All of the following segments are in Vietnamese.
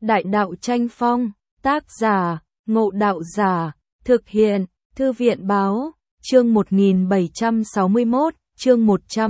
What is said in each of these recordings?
Đại đạo tranh phong, tác giả, Ngộ Đạo Giả, thực hiện, Thư viện báo, chương 1761, chương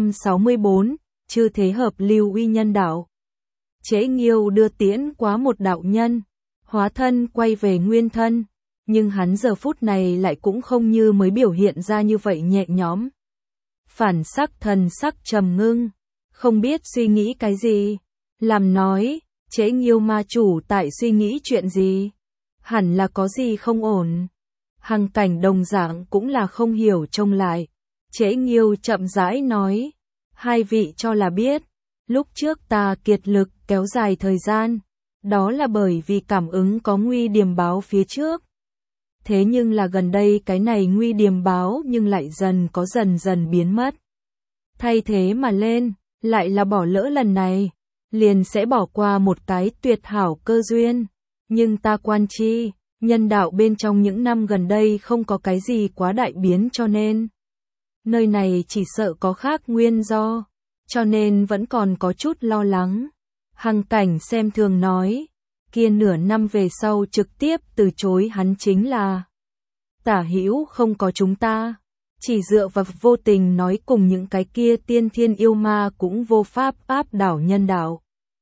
164, chư thế hợp lưu uy nhân đạo. Chế Nghiêu đưa tiễn quá một đạo nhân, hóa thân quay về nguyên thân, nhưng hắn giờ phút này lại cũng không như mới biểu hiện ra như vậy nhẹ nhõm. Phản sắc thần sắc trầm ngưng, không biết suy nghĩ cái gì, làm nói, Chế Nghiêu ma chủ tại suy nghĩ chuyện gì, hẳn là có gì không ổn. Hằng Cảnh đồng dạng cũng là không hiểu trông lại, Chế Nghiêu chậm rãi nói, hai vị cho là biết, lúc trước ta kiệt lực kéo dài thời gian, đó là bởi vì cảm ứng có nguy điềm báo phía trước. Thế nhưng là gần đây cái này nguy điềm báo nhưng lại dần dần biến mất. Thay thế mà lên, lại là bỏ lỡ lần này, liền sẽ bỏ qua một cái tuyệt hảo cơ duyên. Nhưng ta quan chi, nhân đạo bên trong những năm gần đây không có cái gì quá đại biến cho nên. Nơi này chỉ sợ có khác nguyên do, cho nên vẫn còn có chút lo lắng. Hằng Cảnh xem thường nói, kia nửa năm về sau trực tiếp từ chối hắn chính là Tả Hữu không có chúng ta, chỉ dựa vào vô tình nói cùng những cái kia tiên thiên yêu ma cũng vô pháp áp đảo nhân đạo.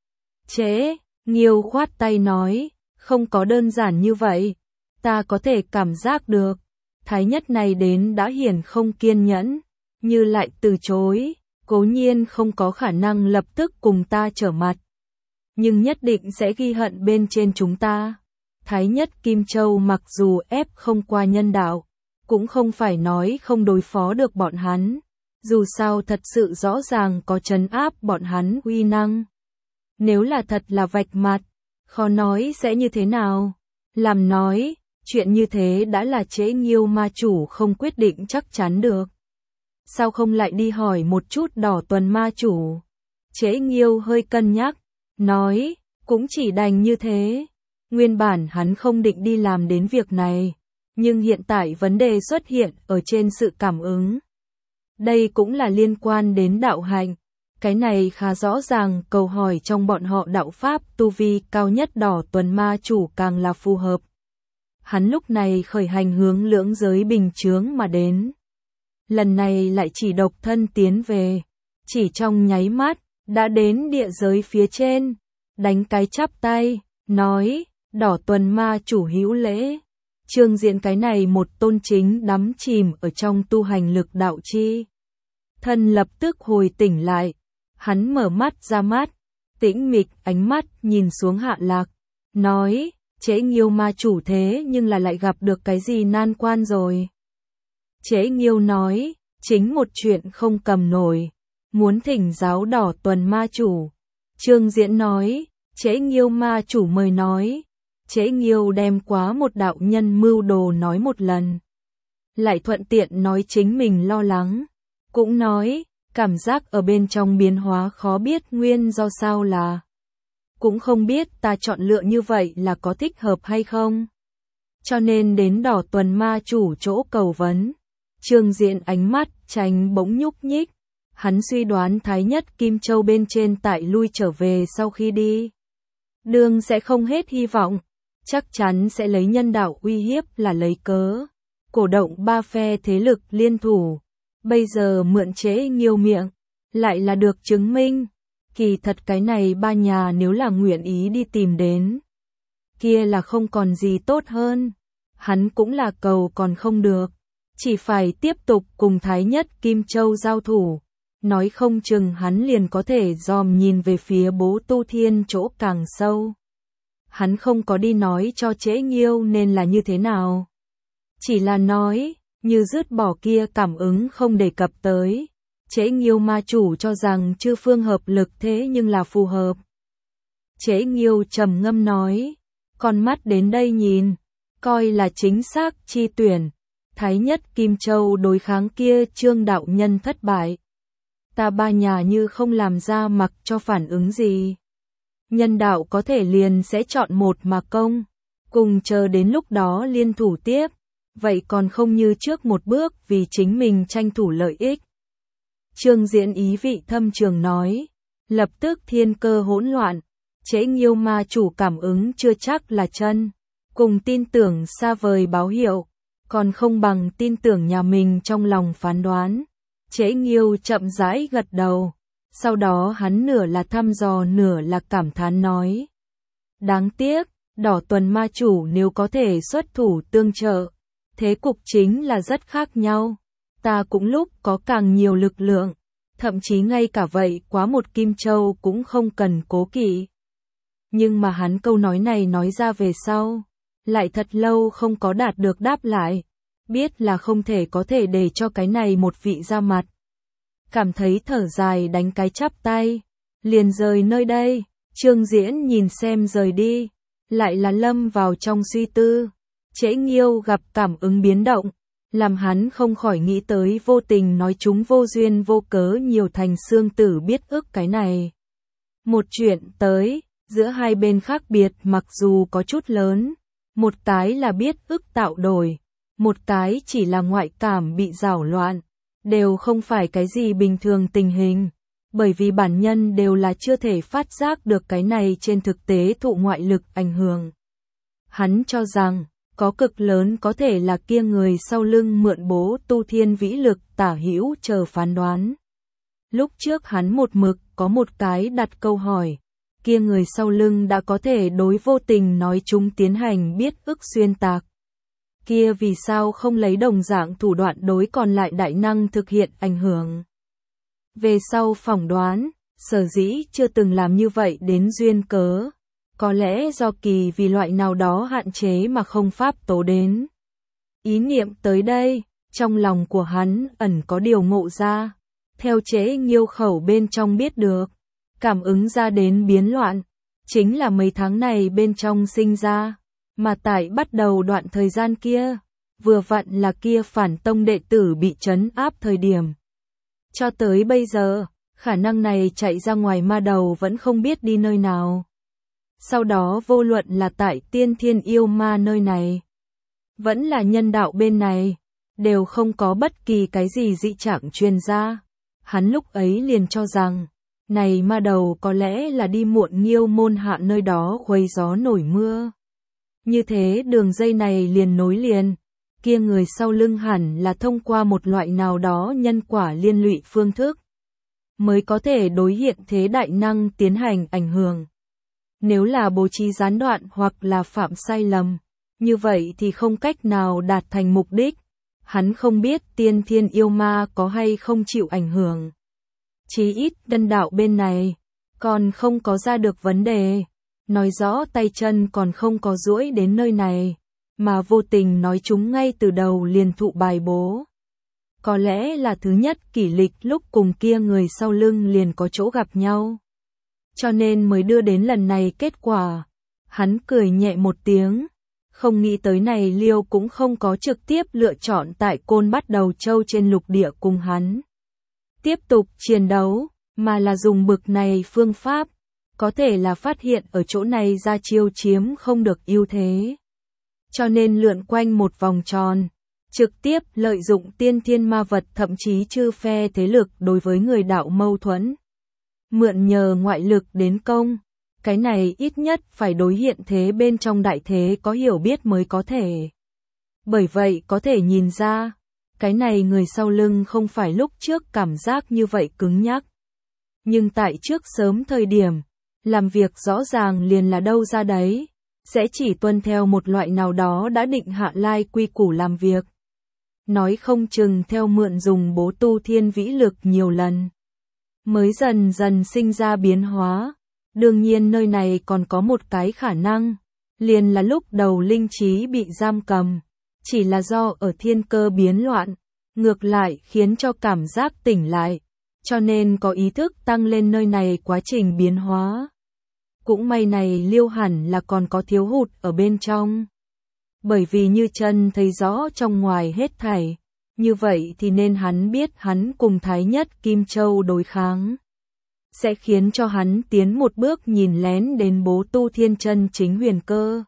Chế Nghiêu khoát tay nói, không có đơn giản như vậy, ta có thể cảm giác được, thái nhất này đến đã hiển không kiên nhẫn, như lại từ chối, cố nhiên không có khả năng lập tức cùng ta trở mặt. Nhưng nhất định sẽ ghi hận bên trên chúng ta. Thái nhất Kim Châu mặc dù ép không qua nhân đạo, cũng không phải nói không đối phó được bọn hắn, dù sao thật sự rõ ràng có trấn áp bọn hắn uy năng. Nếu là thật là vạch mặt, khó nói sẽ như thế nào. Làm nói, chuyện như thế đã là Chế Nghiêu ma chủ không quyết định chắc chắn được. Sao không lại đi hỏi một chút Đỏ Tuần ma chủ? Chế Nghiêu hơi cân nhắc, nói, cũng chỉ đành như thế. Nguyên bản hắn không định đi làm đến việc này, nhưng hiện tại vấn đề xuất hiện ở trên sự cảm ứng. Đây cũng là liên quan đến đạo hạnh. Cái này khá rõ ràng, câu hỏi trong bọn họ đạo pháp tu vi cao nhất Đỏ Tuần ma chủ càng là phù hợp. Hắn lúc này khởi hành hướng lưỡng giới bình chướng mà đến. Lần này lại chỉ độc thân tiến về, chỉ trong nháy mắt, đã đến địa giới phía trên, đánh cái chắp tay, nói, Đỏ Tuần ma chủ hữu lễ. Trương Diễn cái này một tôn chính đắm chìm ở trong tu hành lực đạo chi. Thân lập tức hồi tỉnh lại, hắn mở mắt ra mắt, tĩnh mịch ánh mắt nhìn xuống Hạ Lạc, nói, Chế Nghiêu ma chủ thế nhưng là lại gặp được cái gì nan quan rồi. Chế Nghiêu nói, chính một chuyện không cầm nổi, muốn thỉnh giáo Đỏ Tuần ma chủ. Trương Diễn nói, Chế Nghiêu ma chủ mời nói. Chế Nghiêu đem quá một đạo nhân mưu đồ nói một lần. Lại thuận tiện nói chính mình lo lắng. Cũng nói, cảm giác ở bên trong biến hóa khó biết nguyên do sao là. Cũng không biết ta chọn lựa như vậy là có thích hợp hay không. Cho nên đến Đỏ Tuần ma chủ chỗ cầu vấn. Trương Diễn ánh mắt tránh bỗng nhúc nhích. Hắn suy đoán Thái nhất Kim Châu bên trên tại lui trở về sau khi đi. Đường sẽ không hết hy vọng. Chắc chắn sẽ lấy nhân đạo uy hiếp là lấy cớ. Cổ động ba phe thế lực liên thủ. Bây giờ mượn Chế Nghiêu miệng. Lại là được chứng minh. Kỳ thật cái này ba nhà nếu là nguyện ý đi tìm đến. Kia là không còn gì tốt hơn. Hắn cũng là cầu còn không được. Chỉ phải tiếp tục cùng Thái nhất Kim Châu giao thủ. Nói không chừng hắn liền có thể dòm nhìn về phía Bố Tu Thiên chỗ càng sâu. Hắn không có đi nói cho Chế Nghiêu nên là như thế nào. Chỉ là nói, như dứt bỏ kia cảm ứng không đề cập tới. Chế Nghiêu ma chủ cho rằng chư phương hợp lực thế nhưng là phù hợp. Chế Nghiêu trầm ngâm nói, con mắt đến đây nhìn, coi là chính xác chi tuyển. Thái nhất Kim Châu đối kháng kia Trương đạo nhân thất bại. Ta ba nhà như không làm ra mặc cho phản ứng gì. Nhân đạo có thể liền sẽ chọn một mà công, cùng chờ đến lúc đó liên thủ tiếp, vậy còn không như trước một bước vì chính mình tranh thủ lợi ích. Trương Diễn ý vị thâm trường nói, lập tức thiên cơ hỗn loạn, Trễ Nghiêu ma chủ cảm ứng chưa chắc là chân, cùng tin tưởng xa vời báo hiệu, còn không bằng tin tưởng nhà mình trong lòng phán đoán. Trễ Nghiêu chậm rãi gật đầu, sau đó hắn nửa là thăm dò nửa là cảm thán nói. Đáng tiếc, Đỏ Tuần ma chủ nếu có thể xuất thủ tương trợ, thế cục chính là rất khác nhau. Ta cũng lúc có càng nhiều lực lượng, thậm chí ngay cả vậy quá một Kim Châu cũng không cần cố kỵ. Nhưng mà hắn câu nói này nói ra về sau, lại thật lâu không có đạt được đáp lại, biết là không thể có thể để cho cái này một vị ra mặt. Cảm thấy thở dài đánh cái chắp tay, liền rời nơi đây. Trương Diễn nhìn xem rời đi, lại là lâm vào trong suy tư. Trễ Nghiêu gặp cảm ứng biến động, làm hắn không khỏi nghĩ tới vô tình nói chúng vô duyên vô cớ nhiều thành xương tử biết ức cái này. Một chuyện tới, giữa hai bên khác biệt mặc dù có chút lớn, một cái là biết ức tạo đổi, một cái chỉ là ngoại cảm bị rảo loạn, đều không phải cái gì bình thường tình hình, bởi vì bản nhân đều là chưa thể phát giác được cái này trên thực tế thụ ngoại lực ảnh hưởng. Hắn cho rằng, có cực lớn có thể là kia người sau lưng mượn bố tu thiên vĩ lực tả hữu chờ phán đoán. Lúc trước hắn một mực có một cái đặt câu hỏi, kia người sau lưng đã có thể đối vô tình nói chúng tiến hành biết ức xuyên tạc. Kia vì sao không lấy đồng dạng thủ đoạn đối còn lại đại năng thực hiện ảnh hưởng. Về sau phỏng đoán, sở dĩ chưa từng làm như vậy đến duyên cớ. Có lẽ do kỳ vì loại nào đó hạn chế mà không pháp tố đến. Ý niệm tới đây, trong lòng của hắn ẩn có điều ngộ ra. Theo Trễ Nghiêu khẩu bên trong biết được, cảm ứng ra đến biến loạn, chính là mấy tháng này bên trong sinh ra, mà tại bắt đầu đoạn thời gian kia, vừa vặn là kia phản tông đệ tử bị trấn áp thời điểm. Cho tới bây giờ, khả năng này chạy ra ngoài ma đầu vẫn không biết đi nơi nào. Sau đó vô luận là tại Tiên Thiên Yêu Ma nơi này, vẫn là nhân đạo bên này, đều không có bất kỳ cái gì dị trạng truyền ra. Hắn lúc ấy liền cho rằng, này ma đầu có lẽ là đi muộn Nghiêu môn hạ nơi đó khuấy gió nổi mưa. Như thế đường dây này liền nối liền, kia người sau lưng hẳn là thông qua một loại nào đó nhân quả liên lụy phương thức, mới có thể đối hiện thế đại năng tiến hành ảnh hưởng. Nếu là bố trí gián đoạn hoặc là phạm sai lầm, như vậy thì không cách nào đạt thành mục đích. Hắn không biết Tiên Thiên Yêu Ma có hay không chịu ảnh hưởng. Chí ít nhân đạo bên này, còn không có ra được vấn đề. Nói rõ tay chân còn không có duỗi đến nơi này, mà vô tình nói chúng ngay từ đầu liền thụ bài bố. Có lẽ là thứ nhất kỷ lịch lúc cùng kia người sau lưng liền có chỗ gặp nhau. Cho nên mới đưa đến lần này kết quả. Hắn cười nhẹ một tiếng, không nghĩ tới này Liêu cũng không có trực tiếp lựa chọn tại Côn Bắt Đầu Châu trên lục địa cùng hắn tiếp tục chiến đấu, mà là dùng bực này phương pháp, có thể là phát hiện ở chỗ này ra chiêu chiếm không được ưu thế. Cho nên lượn quanh một vòng tròn, trực tiếp lợi dụng tiên thiên ma vật thậm chí chư phe thế lực đối với người đạo mâu thuẫn. Mượn nhờ ngoại lực đến công, cái này ít nhất phải đối hiện thế bên trong đại thế có hiểu biết mới có thể. Bởi vậy có thể nhìn ra, cái này người sau lưng không phải lúc trước cảm giác như vậy cứng nhắc. Nhưng tại trước sớm thời điểm, làm việc rõ ràng liền là đâu ra đấy, sẽ chỉ tuân theo một loại nào đó đã định hạ lai quy củ làm việc. Nói không chừng theo mượn dùng bố tu thiên vĩ lực nhiều lần, mới dần dần sinh ra biến hóa. Đương nhiên nơi này còn có một cái khả năng, liền là lúc đầu linh trí bị giam cầm, chỉ là do ở thiên cơ biến loạn, ngược lại khiến cho cảm giác tỉnh lại, cho nên có ý thức tăng lên nơi này quá trình biến hóa. Cũng may này Liêu hẳn là còn có thiếu hụt ở bên trong. Bởi vì như chân thấy rõ trong ngoài hết thảy, như vậy thì nên hắn biết hắn cùng Thái Nhất Kim Châu đối kháng, sẽ khiến cho hắn tiến một bước nhìn lén đến bố tu thiên chân chính huyền cơ.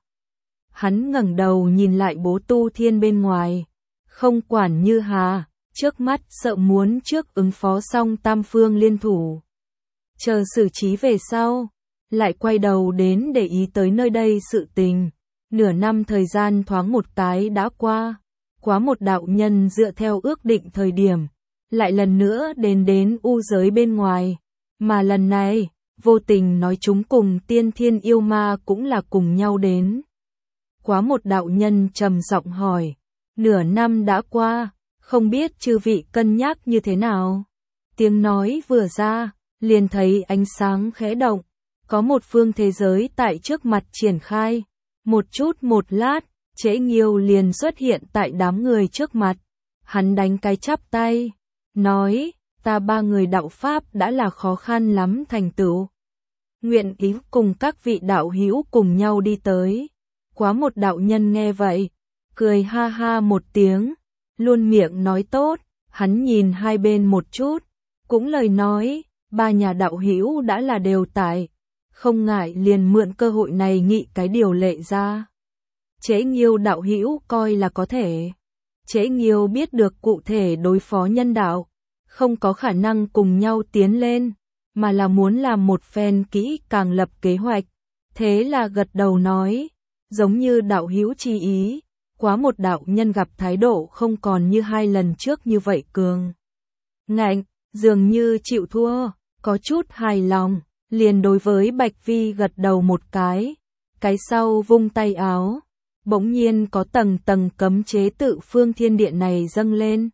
Hắn ngẩng đầu nhìn lại bố tu thiên bên ngoài, không quản như hà, trước mắt sợ muốn trước ứng phó xong tam phương liên thủ. Chờ xử trí về sau, lại quay đầu đến để ý tới nơi đây sự tình. Nửa năm thời gian thoáng một cái đã qua, quá một đạo nhân dựa theo ước định thời điểm, lại lần nữa đến u giới bên ngoài, mà lần này, vô tình nói chúng cùng tiên thiên yêu ma cũng là cùng nhau đến. Quá một đạo nhân trầm giọng hỏi, nửa năm đã qua, không biết chư vị cân nhắc như thế nào? Tiếng nói vừa ra, liền thấy ánh sáng khẽ động, có một phương thế giới tại trước mặt triển khai. Một chút một lát, Trễ Nghiêu liền xuất hiện tại đám người trước mặt. Hắn đánh cái chắp tay, nói, ta ba người đạo Pháp đã là khó khăn lắm thành tựu. Nguyện ý cùng các vị đạo hữu cùng nhau đi tới. Quá một đạo nhân nghe vậy, cười ha ha một tiếng, luôn miệng nói tốt, hắn nhìn hai bên một chút, cũng lời nói, ba nhà đạo hữu đã là đều tại, không ngại liền mượn cơ hội này nghị cái điều lệ ra. Trễ Nghiêu đạo hữu coi là có thể. Trễ Nghiêu biết được cụ thể đối phó nhân đạo, không có khả năng cùng nhau tiến lên, mà là muốn làm một phen kỹ càng lập kế hoạch. Thế là gật đầu nói, giống như đạo hữu chi ý, quá một đạo nhân gặp thái độ không còn như hai lần trước như vậy cường ngạnh, dường như chịu thua, có chút hài lòng, liền đối với Bạch Vi gật đầu một cái sau vung tay áo, bỗng nhiên có tầng tầng cấm chế tự phương thiên địa này dâng lên,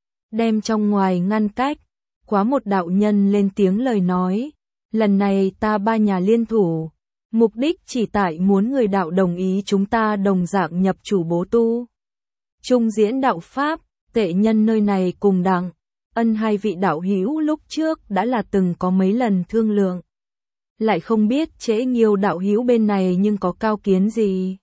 đem trong ngoài ngăn cách. Quá một đạo nhân lên tiếng lời nói, lần này ta ba nhà liên thủ, mục đích chỉ tại muốn người đạo đồng ý chúng ta đồng dạng nhập chủ bố tu. Trung diễn đạo Pháp, tệ nhân nơi này cùng đặng, ân hai vị đạo hữu lúc trước đã là từng có mấy lần thương lượng. Lại không biết Trễ Nghiêu đạo hữu bên này nhưng có cao kiến gì.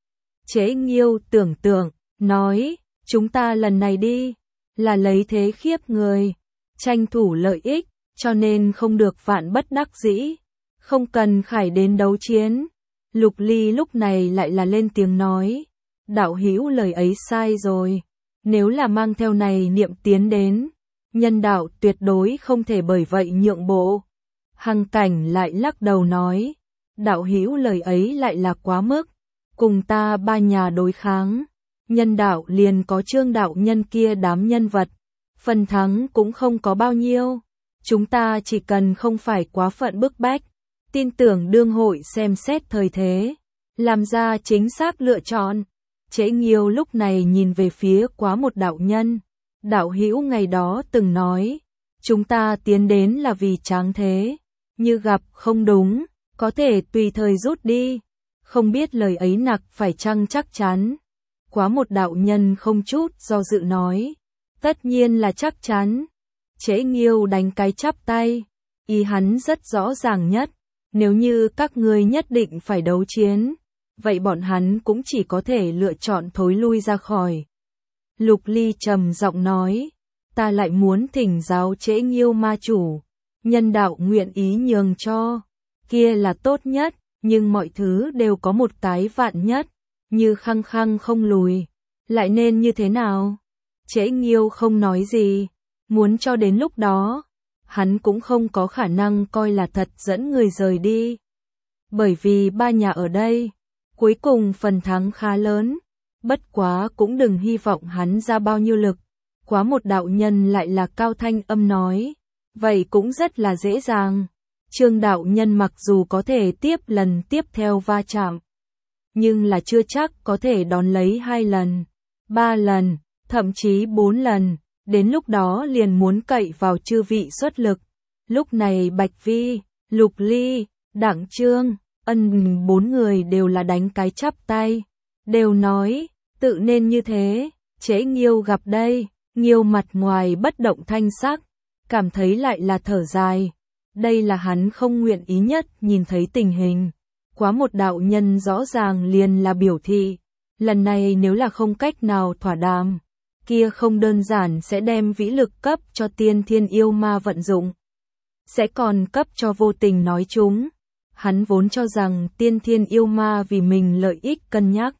Trễ Nghiêu tưởng tượng, nói, chúng ta lần này đi, là lấy thế khiếp người, tranh thủ lợi ích, cho nên không được vạn bất đắc dĩ, không cần khải đến đấu chiến. Lục Ly lúc này lại là lên tiếng nói, đạo hữu lời ấy sai rồi, nếu là mang theo này niệm tiến đến, nhân đạo tuyệt đối không thể bởi vậy nhượng bộ. Hằng Cảnh lại lắc đầu nói, đạo hữu lời ấy lại là quá mức, cùng ta ba nhà đối kháng, nhân đạo liền có Trương đạo nhân kia đám nhân vật, phần thắng cũng không có bao nhiêu, chúng ta chỉ cần không phải quá phận bức bách, tin tưởng đương hội xem xét thời thế, làm ra chính xác lựa chọn. Trễ Nghiêu lúc này nhìn về phía quá một đạo nhân, đạo hữu ngày đó từng nói, chúng ta tiến đến là vì tráng thế, như gặp không đúng, có thể tùy thời rút đi, không biết lời ấy nặc phải chăng chắc chắn. Quá một đạo nhân không chút do dự nói, tất nhiên là chắc chắn. Trễ Nghiêu đánh cái chắp tay, ý hắn rất rõ ràng nhất, nếu như các ngươi nhất định phải đấu chiến, vậy bọn hắn cũng chỉ có thể lựa chọn thối lui ra khỏi. Lục Ly trầm giọng nói, ta lại muốn thỉnh giáo Trễ Nghiêu ma chủ, nhân đạo nguyện ý nhường cho, kia là tốt nhất, nhưng mọi thứ đều có một cái vạn nhất, như khăng khăng không lùi, lại nên như thế nào? Trễ Nghiêu không nói gì, muốn cho đến lúc đó, hắn cũng không có khả năng coi là thật dẫn người rời đi. Bởi vì ba nhà ở đây, cuối cùng phần thắng khá lớn, bất quá cũng đừng hy vọng hắn ra bao nhiêu lực. Quá một đạo nhân lại là cao thanh âm nói, vậy cũng rất là dễ dàng. Trương đạo nhân mặc dù có thể tiếp lần tiếp theo va chạm, nhưng là chưa chắc có thể đón lấy 2 lần, 3 lần, thậm chí 4 lần, đến lúc đó liền muốn cậy vào chư vị xuất lực. Lúc này Bạch Vi, Lục Ly, Đặng Trương, Ân 4 người đều là đánh cái chắp tay, đều nói, tự nên như thế. Trễ Nghiêu gặp đây, Nghiêu mặt ngoài bất động thanh sắc, cảm thấy lại là thở dài. Đây là hắn không nguyện ý nhất nhìn thấy tình hình. Quá một đạo nhân rõ ràng liền là biểu thị, lần này nếu là không cách nào thỏa đàm, kia không đơn giản sẽ đem vĩ lực cấp cho tiên thiên yêu ma vận dụng, sẽ còn cấp cho vô tình nói chúng. Hắn vốn cho rằng tiên thiên yêu ma vì mình lợi ích cân nhắc,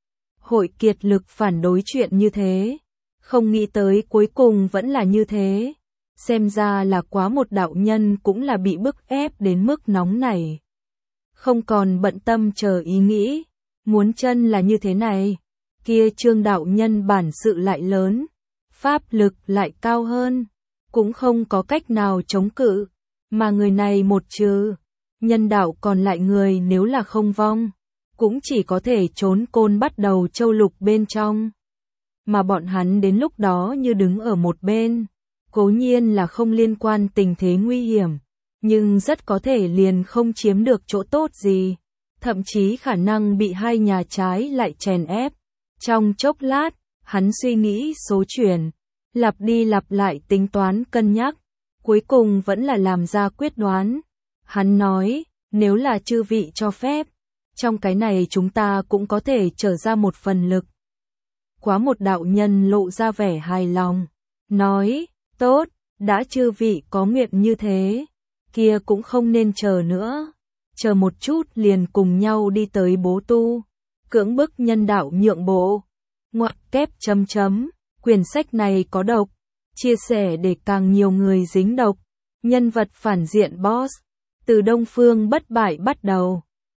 hội kiệt lực phản đối chuyện như thế, không nghĩ tới cuối cùng vẫn là như thế. Xem ra là quá một đạo nhân cũng là bị bức ép đến mức nóng này. không còn bận tâm chờ ý nghĩ, muốn chân là như thế này, kia Trương đạo nhân bản sự lại lớn, pháp lực lại cao hơn, cũng không có cách nào chống cự, mà người này một trừ, nhân đạo còn lại người nếu là không vong, cũng chỉ có thể trốn Côn Bắt Đầu Châu Lục bên trong. Mà bọn hắn đến lúc đó như đứng ở một bên, cố nhiên là không liên quan tình thế nguy hiểm, nhưng rất có thể liền không chiếm được chỗ tốt gì, thậm chí khả năng bị hai nhà trái lại chèn ép. Trong chốc lát, hắn suy nghĩ số chuyển, lặp đi lặp lại tính toán cân nhắc, cuối cùng vẫn là làm ra quyết đoán. Hắn nói, nếu là chư vị cho phép, trong cái này chúng ta cũng có thể trở ra một phần lực. Quá một đạo nhân lộ ra vẻ hài lòng, nói, tốt, đã chư vị có nguyện như thế, kia cũng không nên chờ nữa, chờ một chút liền cùng nhau đi tới Bố Tu, cưỡng bức nhân đạo nhượng bộ. Ngoặc kép chấm chấm, quyển sách này có độc, chia sẻ để càng nhiều người dính độc, nhân vật phản diện boss, từ Đông Phương Bất Bại bắt đầu.